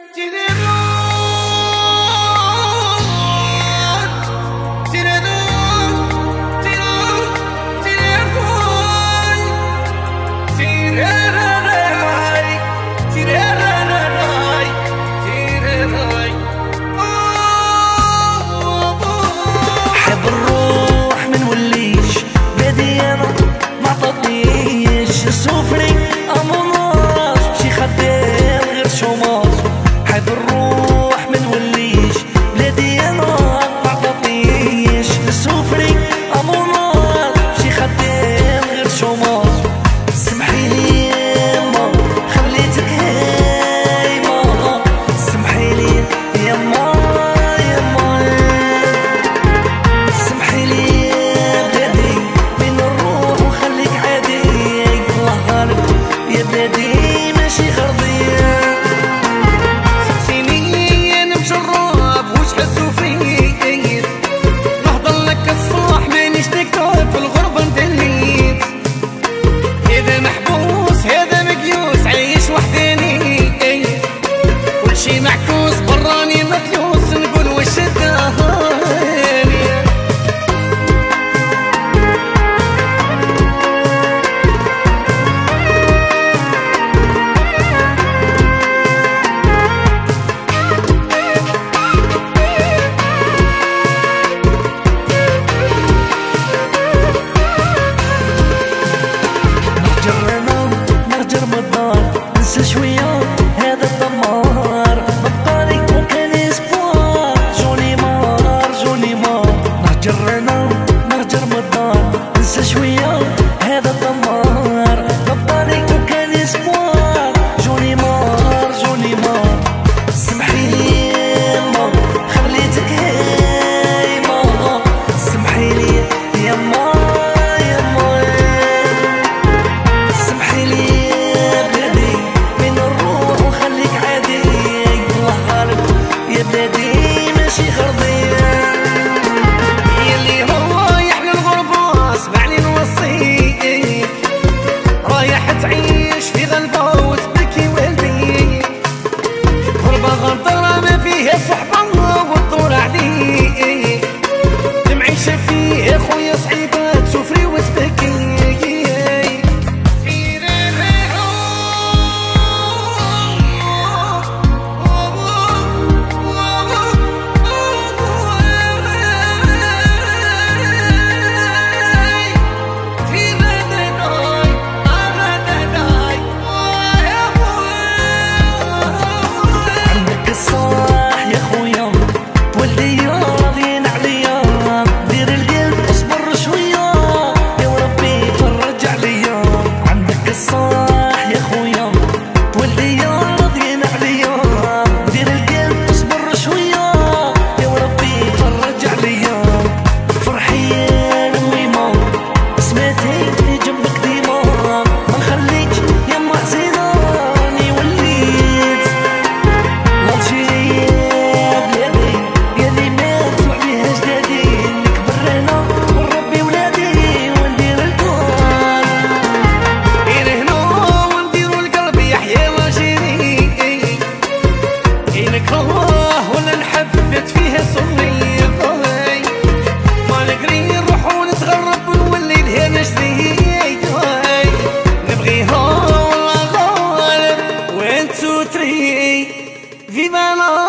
سوفري اموناش بشي خدام غير شوماج حيد الروح من وليش بلادي انا ما عطاتنيش سوفري اموناش بشي خدام غير شوماج سمحيلي ياما خليتك هايمة سمحيلي ياما سمحيلي يا بلادي بين نروح وخليك عادي يا بلادي ماشي غرضية سقسيني انا مجرب وش حسوا فيا نهضر لك الصباح مانيش دكتور في الغربة ندليت هذا محبوس هذا مقيوس عايش وحداني كلشي معكوس براني مكيوس نقول وش الدهاني ننسى شوية هذا الدمار بقالي وكان اسبوار جوني مار جوني مار نهجر انا نهجر مدار ننسى شوية هذا الدمار بقالي وكان اسبوار جوني مار جوني مار سمحيلي ياما خليتك هايمة سمحيلي ياما سمحيلي يا بلادي ماشي غرضية يلي رايح للغربة اسمعني نوصيك رايح تعيش في غلبة وتبكي والديك غربة غدرة ما فيها صحبة والدور عليك المعيشة فيه خويا صعيبة تسوفري وتبكي ولا نحبت فيها صغير ما نقري نروح ونتغرب ونولي لها جديد نبغيها والله غالب وين تو تري في بلا